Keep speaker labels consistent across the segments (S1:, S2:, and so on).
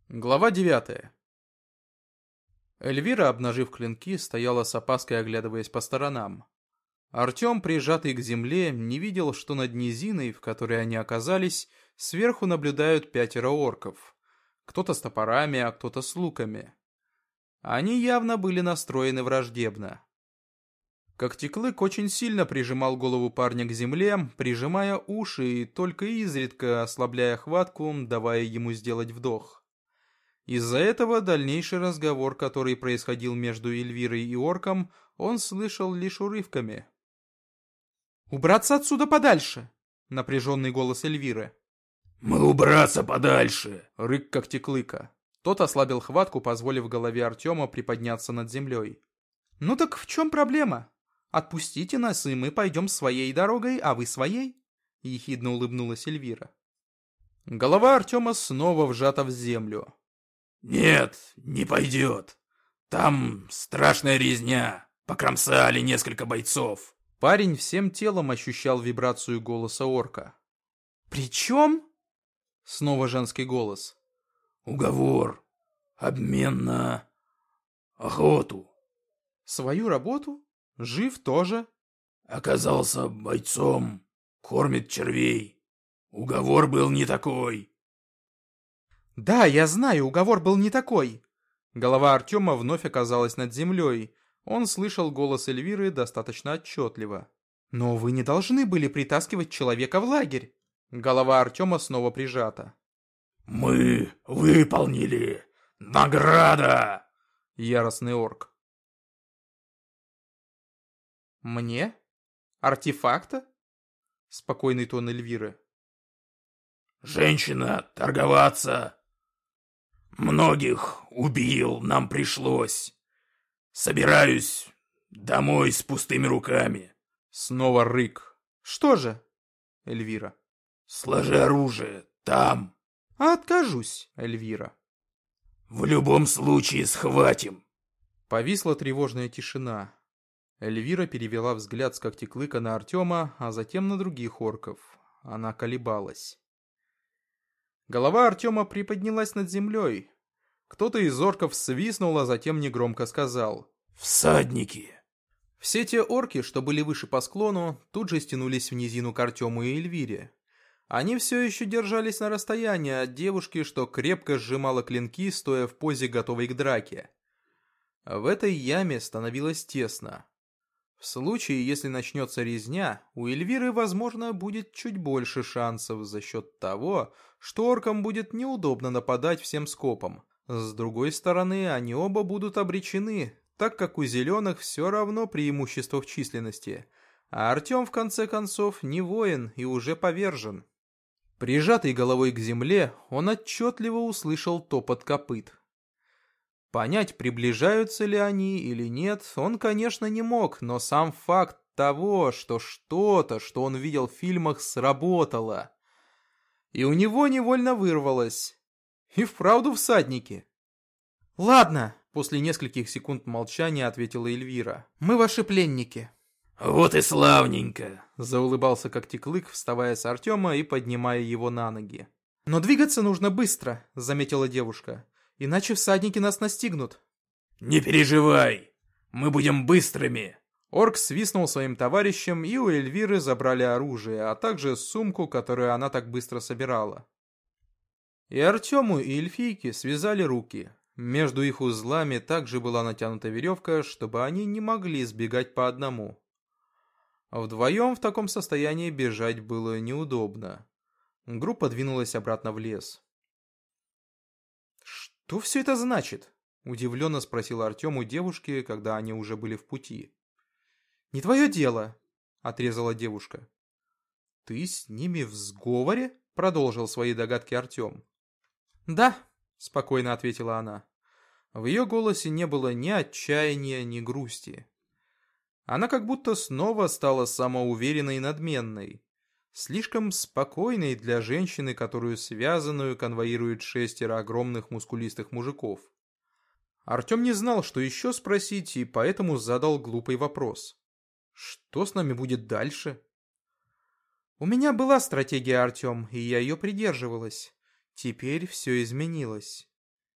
S1: Глава 9. Эльвира, обнажив клинки, стояла с опаской, оглядываясь по сторонам. Артем, прижатый к земле, не видел, что над низиной, в которой они оказались, сверху наблюдают 5 орков. Кто-то с топорами, а кто-то с луками. Они явно были настроены враждебно. Когтеклык очень сильно прижимал голову парня к земле, прижимая уши и только изредка ослабляя хватку, давая ему сделать вдох. Из-за этого дальнейший разговор, который происходил между Эльвирой и орком, он слышал лишь урывками. «Убраться отсюда подальше!» — напряженный голос Эльвиры.
S2: «Мы убраться подальше!»
S1: — рык Когтеклыка. Тот ослабил хватку, позволив голове Артема приподняться над землей. «Ну так в чем проблема? Отпустите нас, и мы пойдем своей дорогой, а вы своей?» — ехидно улыбнулась Эльвира. Голова Артема снова вжата в землю.
S2: «Нет, не пойдет. Там страшная резня. Покромсали несколько бойцов».
S1: Парень всем телом ощущал вибрацию голоса орка. «При чем?» Снова женский голос.
S2: «Уговор. Обмен на охоту».
S1: «Свою работу? Жив тоже?»
S2: Оказался бойцом. Кормит червей. Уговор был не такой.
S1: «Да, я знаю, уговор был не такой». Голова Артема вновь оказалась над землей. Он слышал голос Эльвиры достаточно отчетливо. «Но вы не должны были притаскивать человека в лагерь». Голова Артема снова прижата.
S2: «Мы выполнили. Награда!»
S1: Яростный орк. «Мне? Артефакта?» Спокойный тон Эльвиры.
S2: «Женщина, торговаться. Многих убил, нам пришлось. Собираюсь домой с пустыми руками».
S1: Снова рык. «Что же?» Эльвира.
S2: «Сложи оружие, там.
S1: «А откажусь, Эльвира».
S2: В любом случае схватим».
S1: Повисла тревожная тишина. Эльвира перевела взгляд с Когтеклыка на Артема, а затем на других орков. Она колебалась. Голова Артема приподнялась над землей. Кто-то из орков свистнул, а затем негромко сказал:
S2: «Всадники!»
S1: Все те орки, что были выше по склону, тут же стянулись в низину к Артему и Эльвире. Они все еще держались на расстоянии от девушки, что крепко сжимала клинки, стоя в позе, готовой к драке. В этой яме становилось тесно. В случае, если начнется резня, у Эльвиры, возможно, будет чуть больше шансов за счет того, что оркам будет неудобно нападать всем скопом. С другой стороны, они оба будут обречены, так как у зеленых все равно преимущество в численности, а Артем, в конце концов, не воин и уже повержен. Прижатый головой к земле, он отчетливо услышал топот копыт. Понять, приближаются ли они или нет, он, конечно, не мог, но сам факт того, что что-то, что он видел в фильмах, сработало. И у него невольно вырвалось. И вправду всадники. «Ладно», — после нескольких секунд молчания ответила Эльвира. «Мы ваши пленники».
S2: «Вот и славненько»,
S1: — заулыбался Когтеклык, вставая с Артема и поднимая его на ноги. «Но двигаться нужно быстро», — заметила девушка. «Иначе всадники нас настигнут».
S2: «Не переживай, мы будем быстрыми».
S1: Орк свистнул своим товарищам, и у Эльвиры забрали оружие, а также сумку, которую она так быстро собирала. И Артему, и эльфийке связали руки. Между их узлами также была натянута веревка, чтобы они не могли сбегать по одному. Вдвоем в таком состоянии бежать было неудобно. Группа двинулась обратно в лес. «Что все это значит?» — удивленно спросил Артем у девушки, когда они уже были в пути. «Не твое дело», — отрезала девушка. «Ты с ними в сговоре?» — продолжил свои догадки Артем. «Да», — спокойно ответила она. В ее голосе не было ни отчаяния, ни грусти. Она как будто снова стала самоуверенной и надменной. Слишком спокойной для женщины, которую связанную конвоирует 6 огромных мускулистых мужиков. Артем не знал, что еще спросить, и поэтому задал глупый вопрос. «Что с нами будет дальше?» «У меня была стратегия, Артем, и я ее придерживалась. Теперь все изменилось».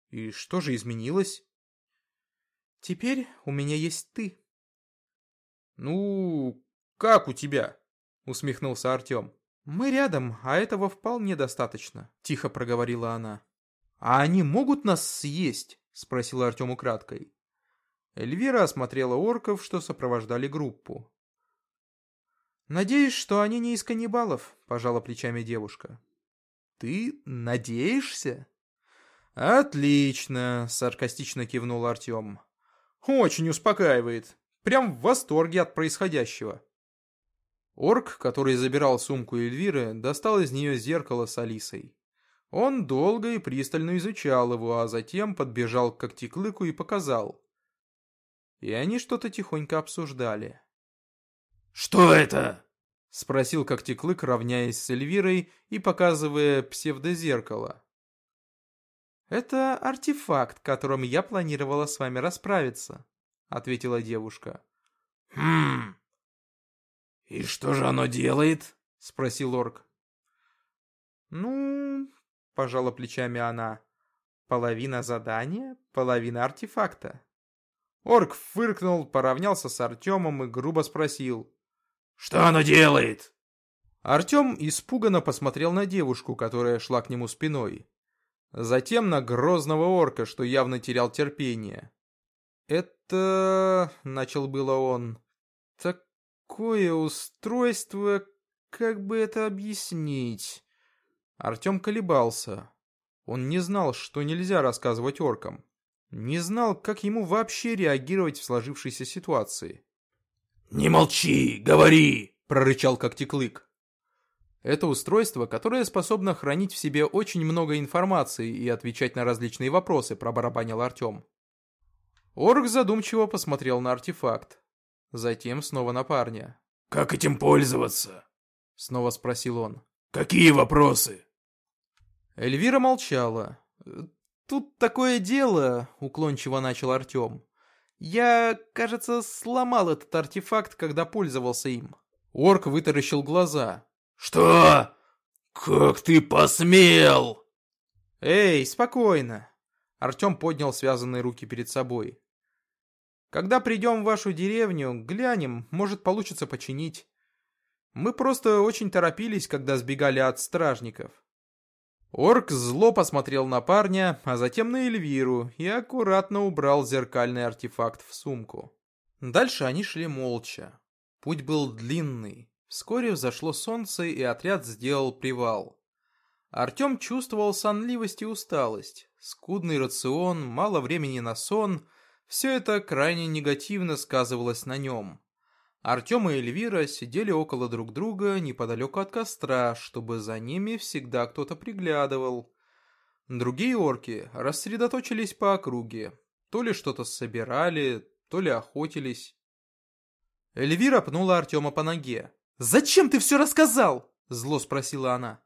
S1: И что же изменилось? Теперь у меня есть ты. Ну, как у тебя? Усмехнулся Артем. Мы рядом, а этого вполне достаточно, тихо проговорила она. А они могут нас съесть? Спросил Артем украдкой. Эльвира осмотрела орков, что сопровождали группу. «Надеюсь, что они не из каннибалов», — пожала плечами девушка. «Ты надеешься?» «Отлично», — саркастично кивнул Артем. «Очень успокаивает. Прям в восторге от происходящего». Орк, который забирал сумку Эльвиры, достал из нее зеркало с Алисой. Он долго и пристально изучал его, а затем подбежал к Когтеклыку и показал. И они что-то тихонько обсуждали.
S2: «Что это?»
S1: — спросил Когтеклык, равняясь с Эльвирой и показывая псевдозеркало. «Это артефакт, которым я планировала с вами расправиться», — ответила девушка.
S2: «Хм... И что же оно делает?»
S1: — спросил орк. «Ну...» — пожала плечами она. «Половина задания, половина артефакта». Орк фыркнул, поравнялся с Артемом и грубо спросил.
S2: «Что оно делает?»
S1: Артем испуганно посмотрел на девушку, которая шла к нему спиной. Затем на грозного орка, что явно терял терпение. «Это...» — начал было он. «Такое устройство... Как бы это объяснить?» Артем колебался. Он не знал, что нельзя рассказывать оркам. Не знал, как ему вообще реагировать в сложившейся ситуации.
S2: «Не молчи, говори!»
S1: — прорычал Когтеклык. Это устройство, которое способно хранить в себе очень много информации и отвечать на различные вопросы, пробарабанил Артем. Орк задумчиво посмотрел на артефакт. Затем снова на парня.
S2: «Как этим пользоваться?»
S1: — снова спросил он.
S2: «Какие вопросы?»
S1: Эльвира молчала. «Тут такое дело», — уклончиво начал Артем. «Я, кажется, сломал этот артефакт, когда пользовался им». Орк вытаращил глаза.
S2: «Что? Как ты посмел?»
S1: «Эй, спокойно!» Артем поднял связанные руки перед собой. «Когда придем в вашу деревню, глянем, может, получится починить. Мы просто очень торопились, когда сбегали от стражников». Орк зло посмотрел на парня, а затем на Эльвиру и аккуратно убрал зеркальный артефакт в сумку. Дальше они шли молча. Путь был длинный. Вскоре взошло солнце, и отряд сделал привал. Артем чувствовал сонливость и усталость. Скудный рацион, мало времени на сон — все это крайне негативно сказывалось на нем. Артем и Эльвира сидели около друг друга неподалеку от костра, чтобы за ними всегда кто-то приглядывал. Другие орки рассредоточились по округе. То ли что-то собирали, то ли охотились. Эльвира пнула Артема по ноге. «Зачем ты все рассказал?» — зло спросила она.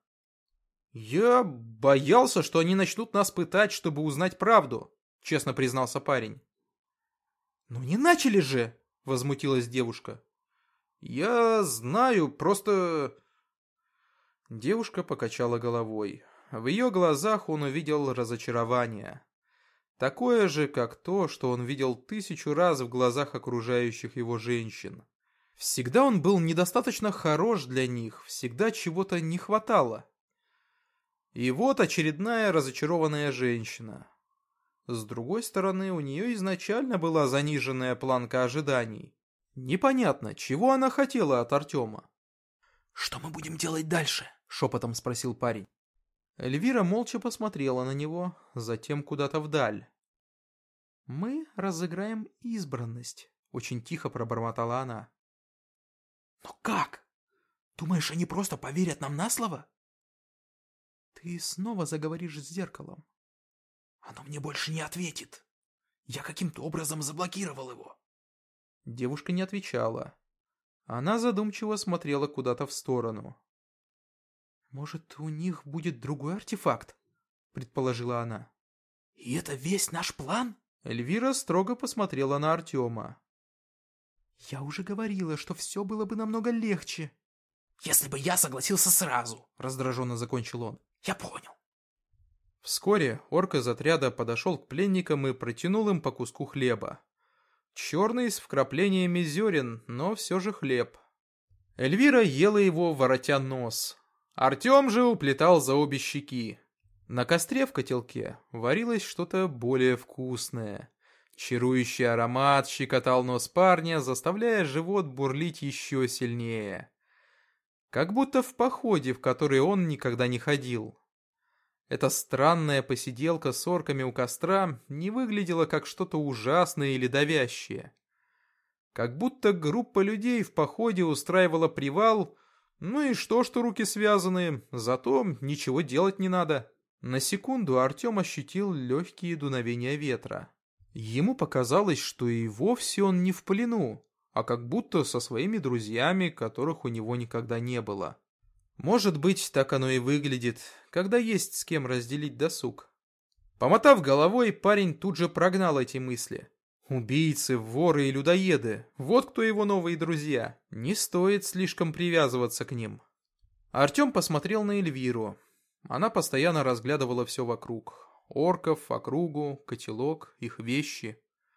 S1: «Я боялся, что они начнут нас пытать, чтобы узнать правду», — честно признался парень. «Ну не начали же!» — возмутилась девушка. «Я знаю, просто...» Девушка покачала головой. В ее глазах он увидел разочарование. Такое же, как то, что он видел 1000 раз в глазах окружающих его женщин. Всегда он был недостаточно хорош для них, всегда чего-то не хватало. И вот очередная разочарованная женщина. С другой стороны, у нее изначально была заниженная планка ожиданий. Непонятно, чего она хотела от Артема.
S2: «Что мы будем делать дальше?»
S1: — шепотом спросил парень. Эльвира молча посмотрела на него, затем куда-то вдаль. «Мы разыграем избранность», — очень тихо пробормотала она.
S2: «Но как? Думаешь, они просто поверят нам на слово?»
S1: «Ты снова заговоришь с зеркалом».
S2: «Оно мне больше не ответит. Я каким-то образом заблокировал его».
S1: Девушка не отвечала. Она задумчиво смотрела куда-то в сторону. «Может, у них будет другой артефакт?» — предположила она.
S2: «И это весь наш план?»
S1: Эльвира строго посмотрела на Артема.
S3: «Я уже говорила, что все было бы намного легче».
S2: «Если бы я согласился сразу»,
S1: — раздраженно закончил он.
S2: «Я понял».
S1: Вскоре орк из отряда подошел к пленникам и протянул им по куску хлеба. Черный с вкраплениями зерен, но все же хлеб. Эльвира ела его, воротя нос. Артем же уплетал за обе щеки. На костре в котелке варилось что-то более вкусное. Чарующий аромат щекотал нос парня, заставляя живот бурлить еще сильнее. Как будто в походе, в который он никогда не ходил. Эта странная посиделка с орками у костра не выглядела как что-то ужасное или давящее. Как будто группа людей в походе устраивала привал, ну и что руки связаны, зато ничего делать не надо. На секунду Артем ощутил легкие дуновения ветра. Ему показалось, что и вовсе он не в плену, а как будто со своими друзьями, которых у него никогда не было. Может быть, так оно и выглядит, когда есть с кем разделить досуг. Помотав головой, парень тут же прогнал эти мысли. Убийцы, воры и людоеды — вот кто его новые друзья. Не стоит слишком привязываться к ним. Артем посмотрел на Эльвиру. Она постоянно разглядывала все вокруг. Орков, округу, котелок, их вещи.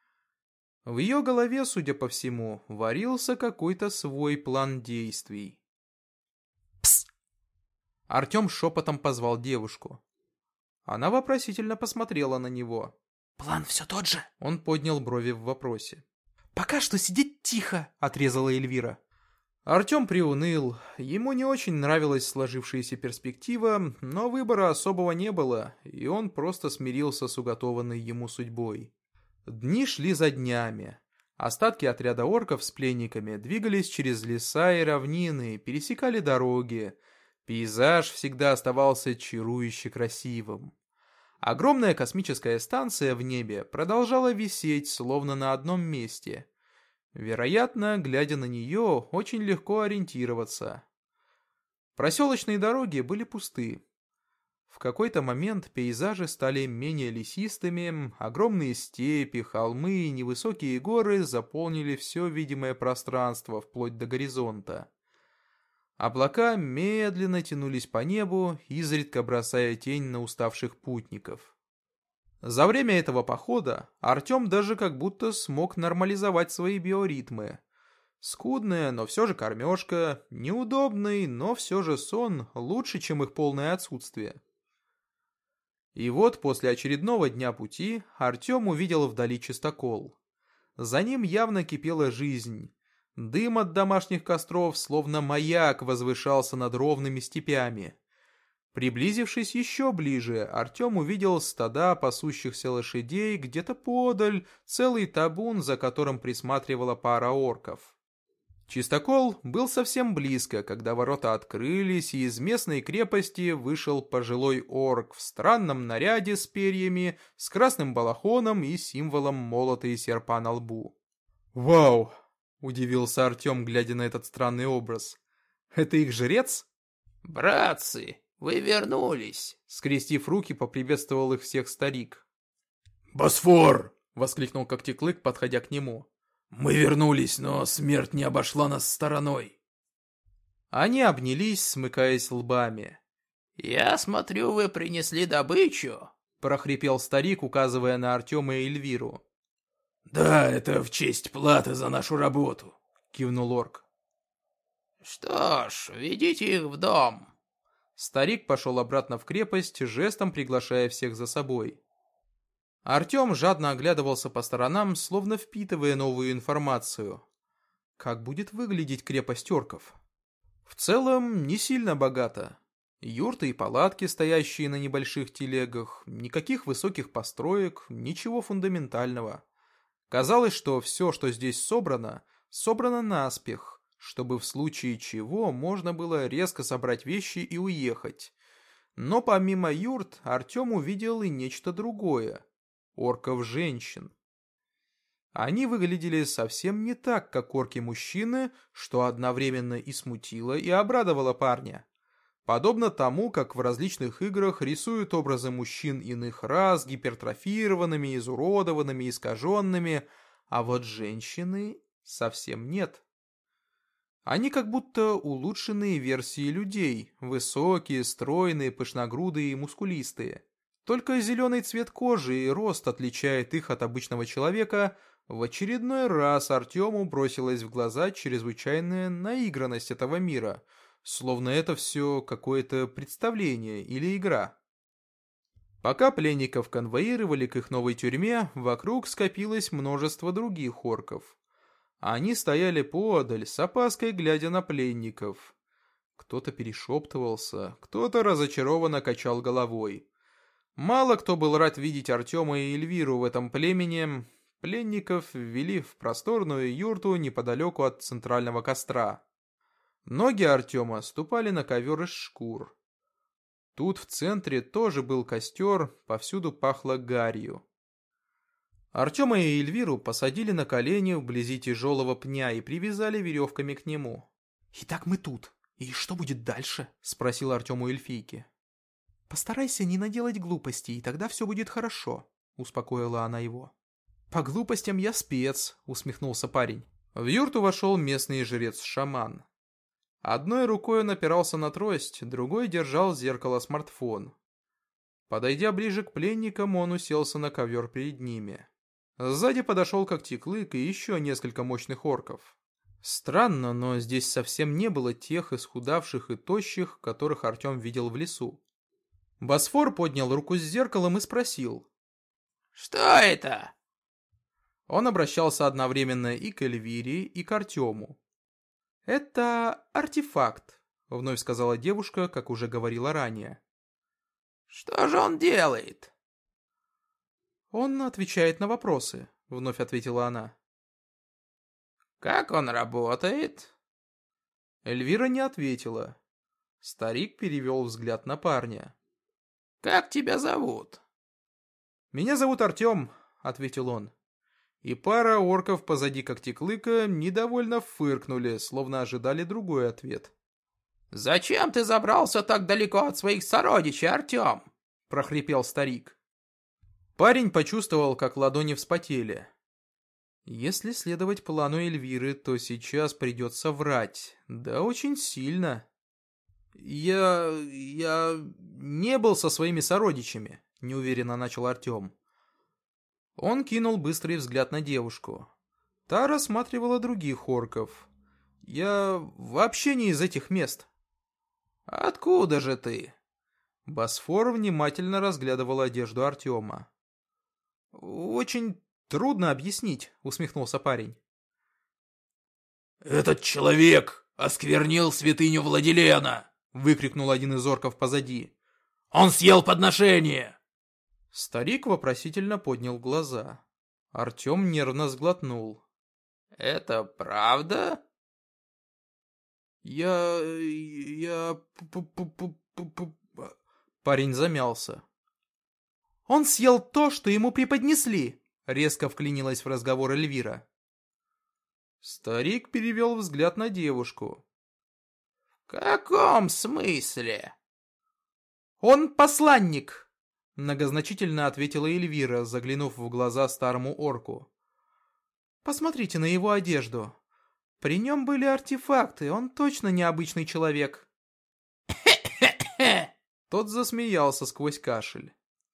S1: В ее голове, судя по всему, варился какой-то свой план действий. «Пс!» Артем шепотом позвал девушку. Она вопросительно посмотрела на него.
S3: «План все тот же?»
S1: Он поднял брови в вопросе.
S3: «Пока что сидеть тихо», — отрезала Эльвира.
S1: Артем приуныл. Ему не очень нравилась сложившаяся перспектива, но выбора особого не было, и он просто смирился с уготованной ему судьбой. Дни шли за днями. Остатки отряда орков с пленниками двигались через леса и равнины, пересекали дороги. Пейзаж всегда оставался чарующе красивым. Огромная космическая станция в небе продолжала висеть, словно на одном месте. Вероятно, глядя на нее, очень легко ориентироваться. Проселочные дороги были пусты. В какой-то момент пейзажи стали менее лесистыми, огромные степи, холмы и невысокие горы заполнили все видимое пространство вплоть до горизонта. Облака медленно тянулись по небу, изредка бросая тень на уставших путников. За время этого похода Артем даже как будто смог нормализовать свои биоритмы. Скудная, но все же кормежка, неудобный, но все же сон лучше, чем их полное отсутствие. И вот после очередного дня пути Артем увидел вдали чистокол. За ним явно кипела жизнь. Дым от домашних костров, словно маяк, возвышался над ровными степями. Приблизившись еще ближе, Артем увидел стада пасущихся лошадей, где-то подаль целый табун, за которым присматривала пара орков. Чистокол был совсем близко, когда ворота открылись, и из местной крепости вышел пожилой орк в странном наряде с перьями, с красным балахоном и символом молота и серпа на лбу. «Вау!» — удивился Артем, глядя на этот странный образ. «Это их жрец?»
S2: «Братцы, вы вернулись!»
S1: — скрестив руки, поприветствовал их всех старик.
S2: «Босфор!»
S1: — воскликнул Когтеклык, подходя к нему.
S2: «Мы вернулись, но смерть не обошла нас стороной».
S1: Они обнялись, смыкаясь лбами.
S2: «Я смотрю, вы принесли добычу»,
S1: — прохрипел старик, указывая на Артема и Эльвиру.
S2: «Да, это в честь платы за нашу работу»,
S1: — кивнул орк.
S2: «Что ж, ведите их в дом».
S1: Старик пошел обратно в крепость, жестом приглашая всех за собой. Артем жадно оглядывался по сторонам, словно впитывая новую информацию. Как будет выглядеть крепость орков? В целом, не сильно богато. Юрты и палатки, стоящие на небольших телегах, никаких высоких построек, ничего фундаментального. Казалось, что все, что здесь собрано, собрано наспех, чтобы в случае чего можно было резко собрать вещи и уехать. Но помимо юрт Артем увидел и нечто другое. Орков-женщин. Они выглядели совсем не так, как орки-мужчины, что одновременно и смутило, и обрадовало парня. Подобно тому, как в различных играх рисуют образы мужчин иных рас гипертрофированными, изуродованными, искаженными, а вот женщины совсем нет. Они как будто улучшенные версии людей, высокие, стройные, пышногрудые и мускулистые. Только зеленый цвет кожи и рост отличает их от обычного человека. В очередной раз Артему бросилась в глаза чрезвычайная наигранность этого мира, словно это все какое-то представление или игра. Пока пленников конвоировали к их новой тюрьме, вокруг скопилось множество других орков. Они стояли поодаль, с опаской глядя на пленников. Кто-то перешептывался, кто-то разочарованно качал головой. Мало кто был рад видеть Артема и Эльвиру в этом племени. Пленников ввели в просторную юрту неподалеку от центрального костра. Ноги Артема ступали на ковер из шкур. Тут в центре тоже был костер, повсюду пахло гарью. Артема и Эльвиру посадили на колени вблизи тяжелого пня и привязали веревками к нему.
S3: «Итак, мы тут. И что будет дальше?»
S1: — спросил Артем у эльфийки.
S3: «Постарайся не наделать глупостей, и тогда все будет хорошо», — успокоила она его.
S1: «По глупостям я спец», — усмехнулся парень. В юрту вошел местный жрец-шаман. Одной рукой он опирался на трость, другой держал зеркало-смартфон. Подойдя ближе к пленникам, он уселся на ковер перед ними. Сзади подошел Когтеклык и еще несколько мощных орков. Странно, но здесь совсем не было тех исхудавших и тощих, которых Артем видел в лесу. Босфор поднял руку с зеркалом и спросил:
S2: «Что это?»
S1: Он обращался одновременно и к Эльвире, и к Артему. «Это артефакт», — вновь сказала девушка, как уже говорила ранее.
S2: «Что же он делает?»
S1: «Он отвечает на вопросы», — вновь ответила она.
S2: «Как он работает?»
S1: Эльвира не ответила. Старик перевел взгляд на парня.
S2: «Как тебя зовут?»
S1: «Меня зовут Артем», — ответил он. И пара орков позади Когтеклыка недовольно фыркнули, словно ожидали другой ответ.
S2: «Зачем ты забрался так далеко от своих сородичей, Артем?»
S1: — прохрипел старик. Парень почувствовал, как ладони вспотели. Если следовать плану Эльвиры, то сейчас придется врать. Да очень сильно. Я не был со своими сородичами», — неуверенно начал Артем. Он кинул быстрый взгляд на девушку. Та рассматривала других орков. «Я вообще не из этих мест».
S2: «Откуда же ты?»
S1: Босфор внимательно разглядывал одежду Артема. «Очень трудно объяснить», — усмехнулся парень.
S2: «Этот человек осквернил святыню Владилена!» —
S1: выкрикнул один из орков позади.
S2: «Он съел подношение!»
S1: Старик вопросительно поднял глаза. Артем нервно сглотнул.
S2: «Это правда?»
S1: Парень замялся.
S3: «Он съел то, что ему преподнесли»,
S1: — резко вклинилась в разговор Эльвира. Старик перевел взгляд на девушку.
S2: «В каком смысле?»
S3: «Он посланник»,
S1: — многозначительно ответила Эльвира, заглянув в глаза старому орку.
S3: «Посмотрите на его одежду. При нем были артефакты, он точно необычный человек».
S1: Тот засмеялся сквозь кашель.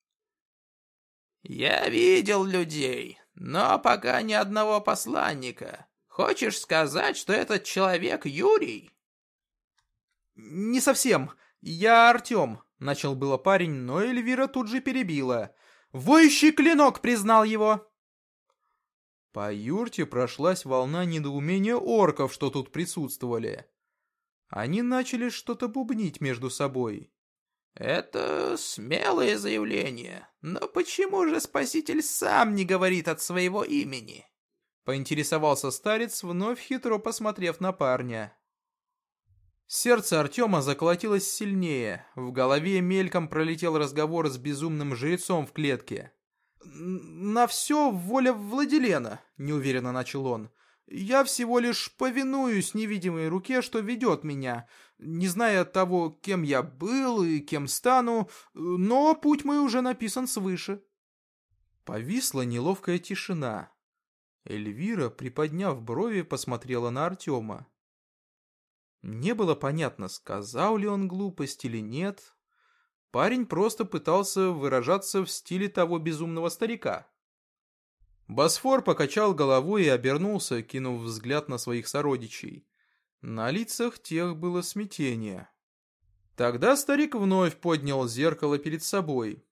S2: «Я видел людей, но пока ни одного посланника. Хочешь сказать, что этот человек Юрий?»
S1: «Не совсем. Я Артем», — начал было парень, но Эльвира тут же перебила. «Воющий клинок признал его!» По юрте прошлась волна недоумения орков, что тут присутствовали. Они начали что-то бубнить между собой.
S2: «Это смелое заявление, но почему же Спаситель сам не говорит от своего имени?»
S1: Поинтересовался старец, вновь хитро посмотрев на парня. Сердце Артема заколотилось сильнее. В голове мельком пролетел разговор с безумным жрецом в клетке. «На все воля Владилена», — неуверенно начал он. «Я всего лишь повинуюсь невидимой руке, что ведет меня, не зная того, кем я был и кем стану, но путь мой уже написан свыше». Повисла неловкая тишина. Эльвира, приподняв брови, посмотрела на Артема. Не было понятно, сказал ли он глупость или нет. Парень просто пытался выражаться в стиле того безумного старика. Босфор покачал головой и обернулся, кинув взгляд на своих сородичей. На лицах тех было смятение. Тогда старик вновь поднял зеркало перед собой.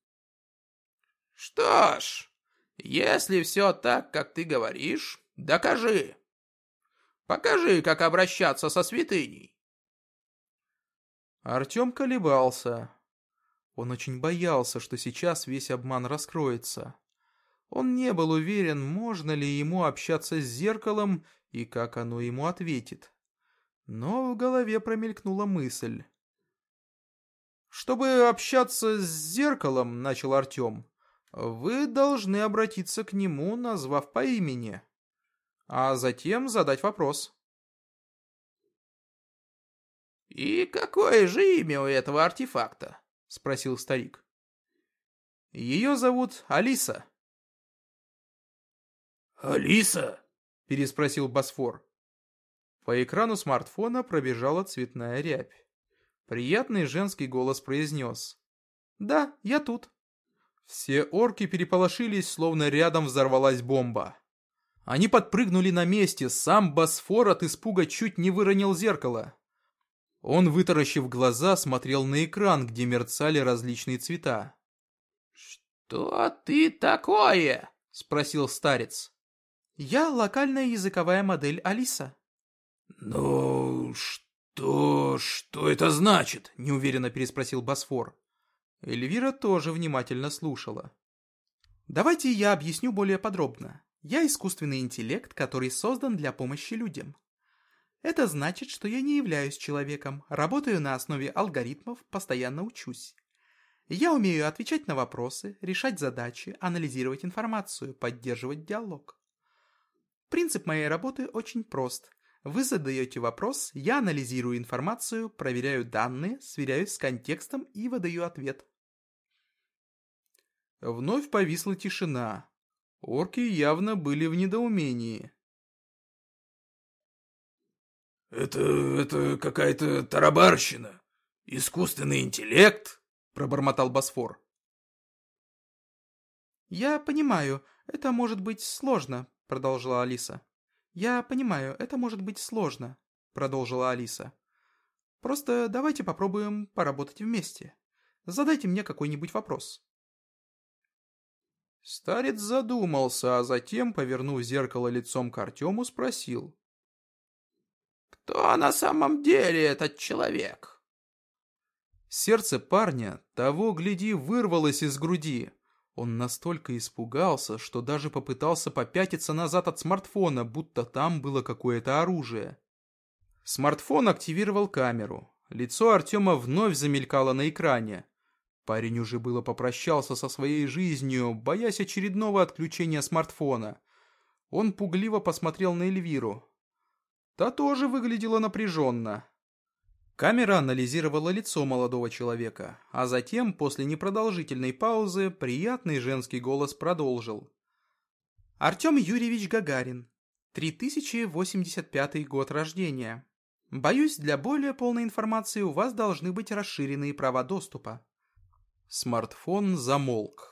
S2: «Что ж, если все так, как ты говоришь, докажи. Покажи, как обращаться со святыней».
S1: Артем колебался. Он очень боялся, что сейчас весь обман раскроется. Он не был уверен, можно ли ему общаться с зеркалом и как оно ему ответит. Но в голове промелькнула мысль. «Чтобы общаться с зеркалом, — начал Артем, — вы должны обратиться к нему, назвав по имени, а затем задать вопрос».
S2: «И какое же имя у этого артефакта?» — спросил старик.
S1: «Ее зовут Алиса».
S4: «Алиса?»
S1: — переспросил Босфор. По экрану смартфона пробежала цветная рябь. Приятный женский голос произнес: «Да, я тут». Все орки переполошились, словно рядом взорвалась бомба. Они подпрыгнули на месте, сам Босфор от испуга чуть не выронил зеркало. Он, вытаращив глаза, смотрел на экран, где мерцали различные цвета.
S2: «Что ты такое?»
S1: — спросил старец.
S3: Я локальная языковая модель Алиса.
S4: «Ну, что это значит?»
S1: — неуверенно переспросил Босфор. Эльвира тоже внимательно слушала.
S3: Давайте я объясню более подробно. Я искусственный интеллект, который создан для помощи людям. Это значит, что я не являюсь человеком, работаю на основе алгоритмов, постоянно учусь. Я умею отвечать на вопросы, решать задачи, анализировать информацию, поддерживать диалог. Принцип моей работы очень прост. Вы задаете вопрос, я анализирую информацию, проверяю данные, сверяюсь с контекстом и выдаю ответ.
S1: Вновь повисла тишина. Орки явно были в недоумении.
S4: «Это какая-то тарабарщина. Искусственный интеллект?» — пробормотал Босфор.
S3: «Я понимаю, это может быть сложно», — продолжила Алиса. «Я понимаю, это может быть сложно», — продолжила Алиса. «Просто давайте попробуем поработать вместе. Задайте мне какой-нибудь вопрос».
S1: Старец задумался, а затем, повернув зеркало лицом к Артему, спросил:
S2: «Кто на самом деле этот человек?»
S1: Сердце парня, того гляди, вырвалось из груди. Он настолько испугался, что даже попытался попятиться назад от смартфона, будто там было какое-то оружие. Смартфон активировал камеру. Лицо Артема вновь замелькало на экране. Парень уже было попрощался со своей жизнью, боясь очередного отключения смартфона. Он пугливо посмотрел на Эльвиру. Та тоже выглядела напряженно. Камера анализировала лицо молодого человека, а затем, после непродолжительной паузы, приятный женский голос продолжил.
S3: Артем Юрьевич Гагарин, 3085 год рождения. Боюсь, для более полной информации у вас должны быть расширенные права доступа.
S1: Смартфон замолк.